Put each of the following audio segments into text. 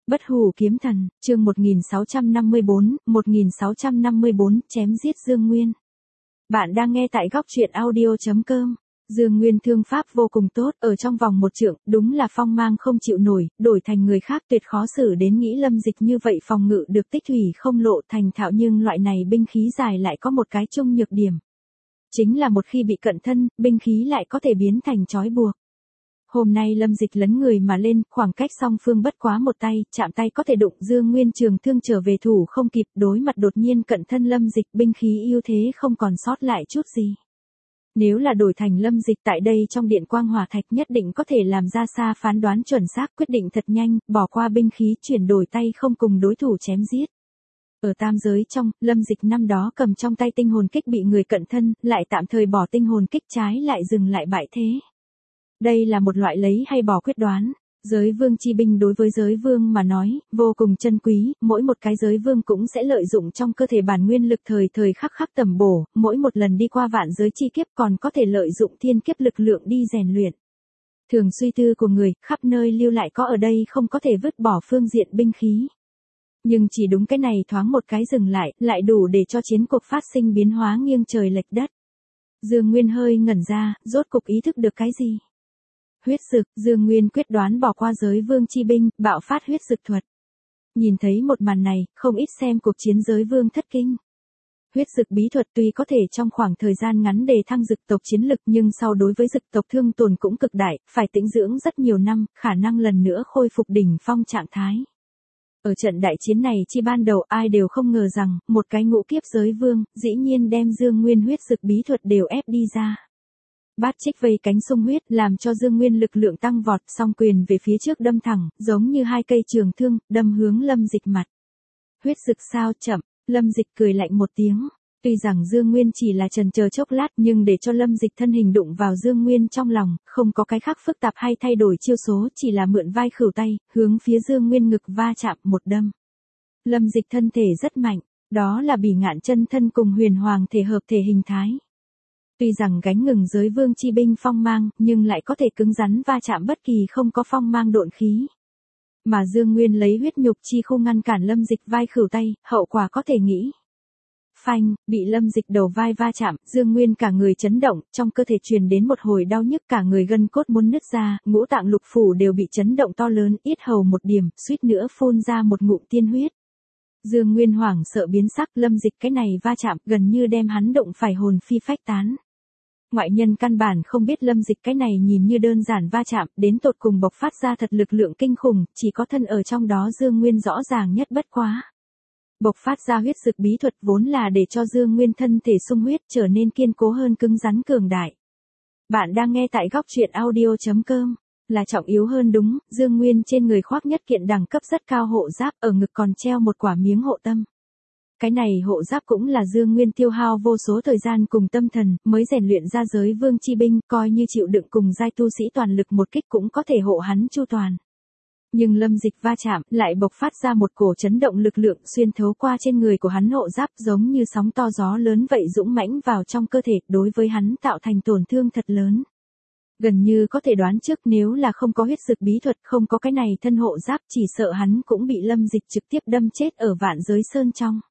Bất hủ kiếm thần, chương 1654, chém giết Dương Nguyên. Bạn đang nghe tại góc truyện audio.com. Dương Nguyên thương pháp vô cùng tốt, ở trong vòng một trượng, đúng là phong mang không chịu nổi, đổi thành người khác tuyệt khó xử đến nghĩ Lâm Dịch như vậy phòng ngự được tích thủy không lộ thành thạo, nhưng loại này binh khí dài lại có một cái chung nhược điểm. Chính là một khi bị cận thân, binh khí lại có thể biến thành trói buộc. Hôm nay Lâm Dịch lấn người mà lên, khoảng cách song phương bất quá một tay, chạm tay có thể đụng. Dương Nguyên trường thương trở về thủ không kịp, đối mặt đột nhiên cận thân Lâm Dịch, binh khí ưu thế không còn sót lại chút gì. Nếu là đổi thành Lâm Dịch tại đây trong điện quang hỏa thạch nhất định có thể làm ra xa phán đoán chuẩn xác, quyết định thật nhanh, bỏ qua binh khí chuyển đổi tay không cùng đối thủ chém giết. Ở tam giới trong, Lâm Dịch năm đó cầm trong tay tinh hồn kích bị người cận thân, lại tạm thời bỏ tinh hồn kích trái lại dừng lại bại thế. Đây là một loại lấy hay bỏ quyết đoán. Giới vương chi binh đối với giới vương mà nói, vô cùng chân quý, mỗi một cái giới vương cũng sẽ lợi dụng trong cơ thể bản nguyên lực thời thời khắc khắc tầm bổ, mỗi một lần đi qua vạn giới chi kiếp còn có thể lợi dụng thiên kiếp lực lượng đi rèn luyện. Thường suy tư của người, khắp nơi lưu lại có ở đây không có thể vứt bỏ phương diện binh khí. Nhưng chỉ đúng cái này thoáng một cái dừng lại đủ để cho chiến cuộc phát sinh biến hóa nghiêng trời lệch đất. Dương Nguyên hơi ngẩn ra, rốt cục ý thức được cái gì? Huyết dực, Dương Nguyên quyết đoán bỏ qua giới vương chi binh, bạo phát huyết dực thuật. Nhìn thấy một màn này, không ít xem cuộc chiến giới vương thất kinh. Huyết dực bí thuật tuy có thể trong khoảng thời gian ngắn đề thăng dực tộc chiến lực, nhưng sau đối với dực tộc thương tổn cũng cực đại, phải tĩnh dưỡng rất nhiều năm, khả năng lần nữa khôi phục đỉnh phong trạng thái. Ở trận đại chiến này chi ban đầu ai đều không ngờ rằng, một cái ngũ kiếp giới vương, dĩ nhiên đem Dương Nguyên huyết dực bí thuật đều ép đi ra. Bát trích vây cánh sung huyết, làm cho Dương Nguyên lực lượng tăng vọt, song quyền về phía trước đâm thẳng, giống như hai cây trường thương, đâm hướng Lâm Dịch mặt. Huyết dực sao chậm, Lâm Dịch cười lạnh một tiếng. Tuy rằng Dương Nguyên chỉ là chần chờ chốc lát, nhưng để cho Lâm Dịch thân hình đụng vào Dương Nguyên trong lòng, không có cái khác phức tạp hay thay đổi chiêu số, chỉ là mượn vai khửu tay, hướng phía Dương Nguyên ngực va chạm một đâm. Lâm Dịch thân thể rất mạnh, đó là Bỉ Ngạn chân thân cùng Huyền Hoàng thể hợp thể hình thái. Tuy rằng gánh ngừng giới vương chi binh phong mang, nhưng lại có thể cứng rắn va chạm bất kỳ không có phong mang độn khí. Mà Dương Nguyên lấy huyết nhục chi khu ngăn cản Lâm Dịch vai khửu tay, hậu quả có thể nghĩ. Phanh, bị Lâm Dịch đầu vai va chạm, Dương Nguyên cả người chấn động, trong cơ thể truyền đến một hồi đau nhức, cả người gân cốt muốn nứt ra, ngũ tạng lục phủ đều bị chấn động to lớn, yết hầu một điểm, suýt nữa phun ra một ngụm tiên huyết. Dương Nguyên hoảng sợ biến sắc, Lâm Dịch cái này va chạm gần như đem hắn động phải hồn phi phách tán. Ngoại nhân căn bản không biết Lâm Dịch cái này nhìn như đơn giản va chạm, đến tột cùng bộc phát ra thật lực lượng kinh khủng, chỉ có thân ở trong đó Dương Nguyên rõ ràng nhất bất quá. Bộc phát ra huyết dực bí thuật vốn là để cho Dương Nguyên thân thể sung huyết trở nên kiên cố hơn, cứng rắn cường đại. Bạn đang nghe tại góc truyện audio.com. Là trọng yếu hơn đúng, Dương Nguyên trên người khoác nhất kiện đẳng cấp rất cao hộ giáp, ở ngực còn treo một quả miếng hộ tâm. Cái này hộ giáp cũng là Dương Nguyên tiêu hao vô số thời gian cùng tâm thần, mới rèn luyện ra giới vương chi binh, coi như chịu đựng cùng giai tu sĩ toàn lực một kích cũng có thể hộ hắn chu toàn. Nhưng Lâm Dịch va chạm, lại bộc phát ra một cổ chấn động lực lượng xuyên thấu qua trên người của hắn, hộ giáp giống như sóng to gió lớn vậy dũng mãnh vào trong cơ thể, đối với hắn tạo thành tổn thương thật lớn. Gần như có thể đoán trước, nếu là không có huyết dực bí thuật, không có cái này thân hộ giáp, chỉ sợ hắn cũng bị Lâm Dịch trực tiếp đâm chết ở vạn giới sơn trong.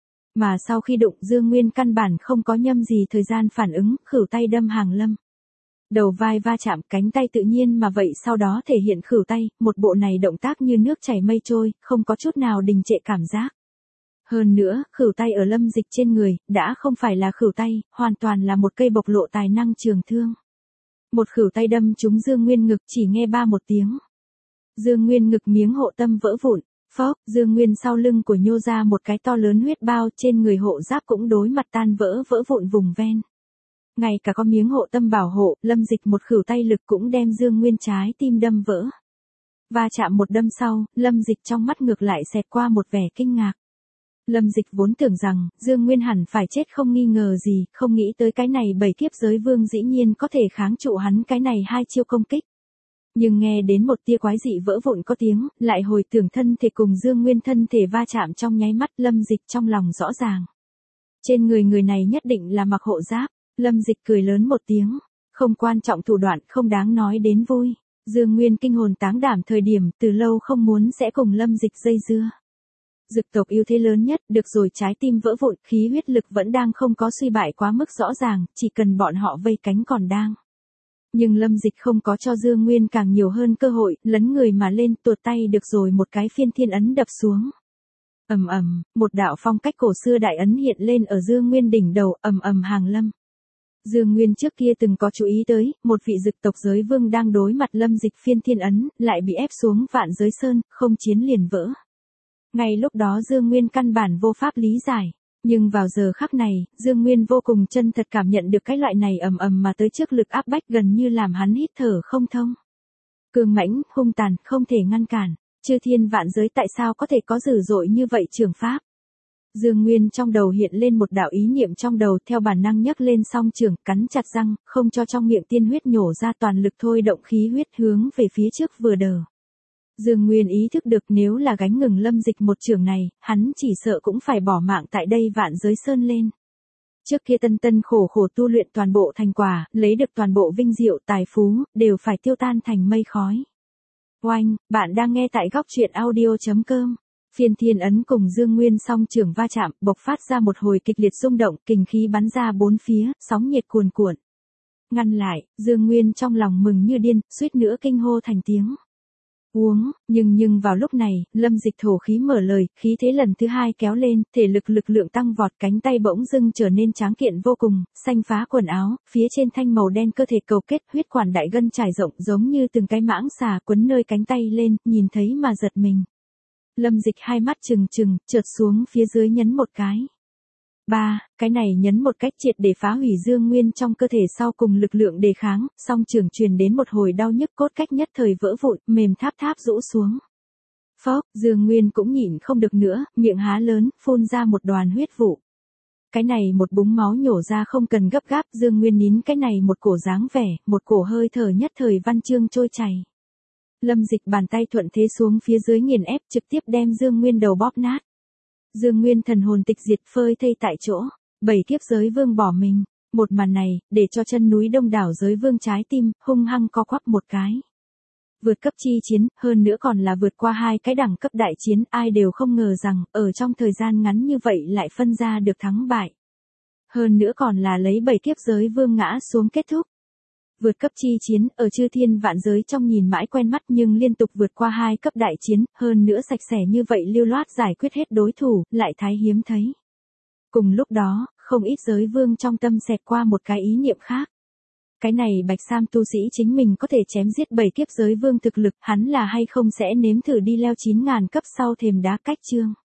Mà sau khi đụng, Dương Nguyên căn bản không có nhâm gì thời gian phản ứng, khửu tay đâm hàng lâm. Đầu vai va chạm, cánh tay tự nhiên mà vậy sau đó thể hiện khửu tay, một bộ này động tác như nước chảy mây trôi, không có chút nào đình trệ cảm giác. Hơn nữa, khửu tay ở Lâm Dịch trên người, đã không phải là khửu tay, hoàn toàn là một cây bộc lộ tài năng trường thương. Một khửu tay đâm trúng Dương Nguyên ngực, chỉ nghe ba một tiếng. Dương Nguyên ngực miếng hộ tâm vỡ vụn. Phốc, Dương Nguyên sau lưng của nhô ra một cái to lớn huyết bao, trên người hộ giáp cũng đối mặt tan vỡ vụn vùng ven. Ngay cả có miếng hộ tâm bảo hộ, Lâm Dịch một khửu tay lực cũng đem Dương Nguyên trái tim đâm vỡ. Va chạm một đâm sau, Lâm Dịch trong mắt ngược lại xẹt qua một vẻ kinh ngạc. Lâm Dịch vốn tưởng rằng, Dương Nguyên hẳn phải chết không nghi ngờ gì, không nghĩ tới cái này 7 kiếp giới vương dĩ nhiên có thể kháng trụ hắn cái này 2 chiêu công kích. Nhưng nghe đến một tia quái dị vỡ vụn có tiếng, lại hồi tưởng thân thể cùng Dương Nguyên thân thể va chạm trong nháy mắt, Lâm Dịch trong lòng rõ ràng. Trên người này nhất định là mặc hộ giáp. Lâm Dịch cười lớn một tiếng. Không quan trọng thủ đoạn, không đáng nói đến vui. Dương Nguyên kinh hồn táng đảm thời điểm từ lâu không muốn sẽ cùng Lâm Dịch dây dưa. Dực tộc ưu thế lớn nhất, được rồi trái tim vỡ vụn, khí huyết lực vẫn đang không có suy bại quá mức rõ ràng, chỉ cần bọn họ vây cánh còn đang. Nhưng Lâm Dịch không có cho Dương Nguyên càng nhiều hơn cơ hội, lấn người mà lên, tuột tay được rồi một cái phiên thiên ấn đập xuống. Ầm ầm, một đạo phong cách cổ xưa đại ấn hiện lên ở Dương Nguyên đỉnh đầu, ầm ầm hàng lâm. Dương Nguyên trước kia từng có chú ý tới, một vị dực tộc giới vương đang đối mặt Lâm Dịch phiên thiên ấn, lại bị ép xuống vạn giới sơn, không chiến liền vỡ. Ngay lúc đó Dương Nguyên căn bản vô pháp lý giải. Nhưng vào giờ khắc này, Dương Nguyên vô cùng chân thật cảm nhận được cái loại này ầm ầm mà tới trước lực áp bách gần như làm hắn hít thở không thông. Cường mãnh, hung tàn, không thể ngăn cản. Chư thiên vạn giới tại sao có thể có dữ dội như vậy trường pháp? Dương Nguyên trong đầu hiện lên một đạo ý niệm trong đầu, theo bản năng nhấc lên song trường, cắn chặt răng, không cho trong miệng tiên huyết nhổ ra, toàn lực thôi động khí huyết hướng về phía trước vừa đờ. Dương Nguyên ý thức được nếu là gánh ngừng Lâm Dịch một trường này, hắn chỉ sợ cũng phải bỏ mạng tại đây vạn giới sơn lên. Trước kia tân tân khổ khổ tu luyện toàn bộ thành quả, lấy được toàn bộ vinh diệu tài phú, đều phải tiêu tan thành mây khói. Oanh, bạn đang nghe tại góc truyện audio.com. Phiên thiên ấn cùng Dương Nguyên song trường va chạm, bộc phát ra một hồi kịch liệt rung động, kình khí bắn ra bốn phía, sóng nhiệt cuồn cuộn. Ngăn lại, Dương Nguyên trong lòng mừng như điên, suýt nữa kinh hô thành tiếng. Uống, nhưng vào lúc này, Lâm Dịch thổ khí mở lời, khí thế lần thứ hai kéo lên, thể lực lượng tăng vọt, cánh tay bỗng dưng trở nên tráng kiện vô cùng, xanh phá quần áo, phía trên thanh màu đen cơ thể cầu kết, huyết quản đại gân trải rộng giống như từng cái mãng xà quấn nơi cánh tay lên, nhìn thấy mà giật mình. Lâm Dịch hai mắt trừng, chợt xuống phía dưới nhấn một cái. Cái này nhấn một cách triệt để phá hủy Dương Nguyên trong cơ thể sau cùng lực lượng đề kháng, song trường truyền đến một hồi đau nhức, cốt cách nhất thời vỡ vụn, mềm tháp rũ xuống. Phốc, Dương Nguyên cũng nhịn không được nữa, miệng há lớn, phun ra một đoàn huyết vụ. Cái này một búng máu nhổ ra không cần gấp gáp, Dương Nguyên nín cái này một cổ dáng vẻ, một cổ hơi thở nhất thời văn chương trôi chảy. Lâm Dịch bàn tay thuận thế xuống phía dưới nghiền ép, trực tiếp đem Dương Nguyên đầu bóp nát. Dương Nguyên thần hồn tịch diệt, phơi thây tại chỗ. 7 kiếp giới vương bỏ mình. Một màn này, để cho chân núi đông đảo giới vương trái tim, hung hăng co quắp một cái. Vượt cấp chi chiến, hơn nữa còn là vượt qua 2 cái đẳng cấp đại chiến, ai đều không ngờ rằng, ở trong thời gian ngắn như vậy lại phân ra được thắng bại. Hơn nữa còn là lấy 7 kiếp giới vương ngã xuống kết thúc. Vượt cấp chi chiến, ở chư thiên vạn giới trong nhìn mãi quen mắt nhưng liên tục vượt qua 2 cấp đại chiến, hơn nữa sạch sẽ như vậy lưu loát giải quyết hết đối thủ, lại thái hiếm thấy. Cùng lúc đó, không ít giới vương trong tâm xẹt qua một cái ý niệm khác. Cái này Bạch Sam tu sĩ chính mình có thể chém giết 7 kiếp giới vương thực lực, hắn là hay không sẽ nếm thử đi leo 9.000 cấp sau thềm đá cách chương.